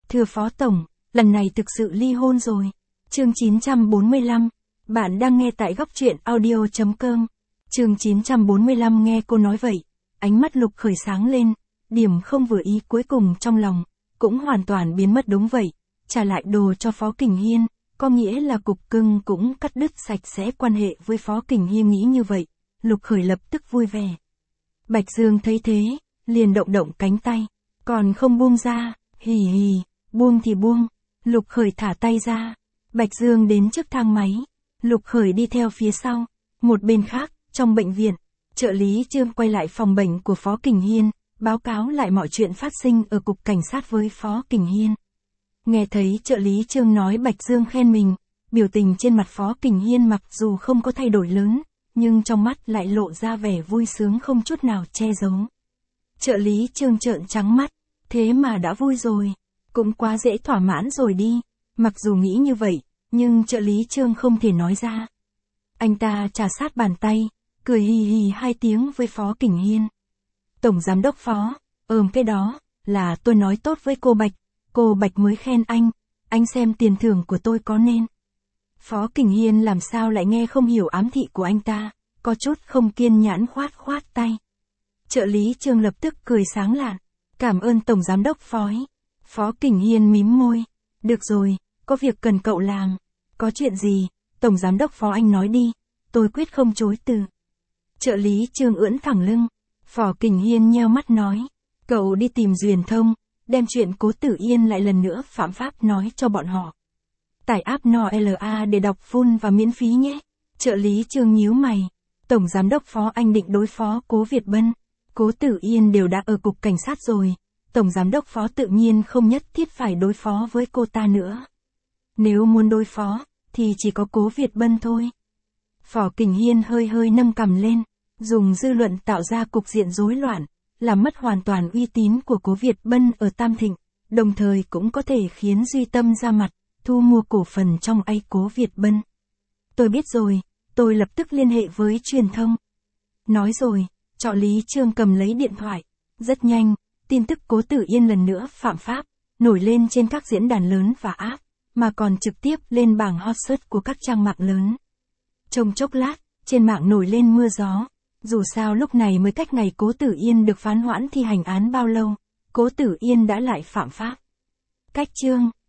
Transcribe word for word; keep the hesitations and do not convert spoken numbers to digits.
Thưa Phó Tổng, lần này thực sự ly hôn rồi. Chương chín trăm bốn mươi lăm, bạn đang nghe tại góc truyện audio chấm com. Chương chín trăm bốn mươi lăm nghe cô nói vậy, ánh mắt Lục Khởi sáng lên, điểm không vừa ý cuối cùng trong lòng, cũng hoàn toàn biến mất. Đúng vậy, trả lại đồ cho Phó Kình Hiên, có nghĩa là Cục Cưng cũng cắt đứt sạch sẽ quan hệ với Phó Kình Hiên. Nghĩ như vậy, Lục Khởi lập tức vui vẻ. Bạch Dương thấy thế, liền động động cánh tay, còn không buông ra, hì hì, buông thì buông. Lục Khởi thả tay ra, Bạch Dương đến trước thang máy, Lục Khởi đi theo phía sau. Một bên khác, trong bệnh viện, trợ lý Trương quay lại phòng bệnh của Phó Kình Hiên, báo cáo lại mọi chuyện phát sinh ở cục cảnh sát với Phó Kình Hiên. Nghe thấy trợ lý Trương nói Bạch Dương khen mình, biểu tình trên mặt Phó Kình Hiên mặc dù không có thay đổi lớn, nhưng trong mắt lại lộ ra vẻ vui sướng không chút nào che giấu. Trợ lý Trương trợn trắng mắt, thế mà đã vui rồi, cũng quá dễ thỏa mãn rồi đi. Mặc dù nghĩ như vậy, nhưng trợ lý Trương không thể nói ra. Anh ta trà sát bàn tay, cười hì hì hai tiếng với Phó Kình Hiên. Tổng giám đốc Phó, ừm cái đó, là tôi nói tốt với cô Bạch, cô Bạch mới khen anh, anh xem tiền thưởng của tôi có nên. Phó Kình Hiên làm sao lại nghe không hiểu ám thị của anh ta, có chút không kiên nhẫn khoát khoát tay. Trợ lý Trương lập tức cười sáng lạn, cảm ơn Tổng giám đốc Phó. Phó Kình Hiên mím môi, được rồi, có việc cần cậu làm. Có chuyện gì, Tổng giám đốc Phó anh nói đi, tôi quyết không chối từ. Trợ lý Trương ưỡn thẳng lưng, Phó Kình Hiên nheo mắt nói, cậu đi tìm Duyển Thông, đem chuyện Cố Tử Yên lại lần nữa phạm pháp nói cho bọn họ. Tải app en o lờ a để đọc full và miễn phí nhé. Trợ lý Trương nhíu mày, Tổng giám đốc Phó anh định đối phó Cố Việt Bân, Cố Tử Yên đều đã ở cục cảnh sát rồi, Tổng giám đốc Phó tự nhiên không nhất thiết phải đối phó với cô ta nữa. Nếu muốn đối phó, thì chỉ có Cố Việt Bân thôi. Phó Kình Hiên hơi hơi nâng cằm lên, dùng dư luận tạo ra cục diện rối loạn, làm mất hoàn toàn uy tín của Cố Việt Bân ở Tam Thịnh, đồng thời cũng có thể khiến Duy Tâm ra mặt, thu mua cổ phần trong A Cố Việt Bân. Tôi biết rồi, tôi lập tức liên hệ với truyền thông. Nói rồi, trợ lý Trương cầm lấy điện thoại. Rất nhanh, tin tức Cố Tử Yên lần nữa phạm pháp, nổi lên trên các diễn đàn lớn và app, mà còn trực tiếp lên bảng hot search của các trang mạng lớn. Trong chốc lát, trên mạng nổi lên mưa gió. Dù sao lúc này mới cách ngày Cố Tử Yên được phán hoãn thi hành án bao lâu, Cố Tử Yên đã lại phạm pháp. Cách chương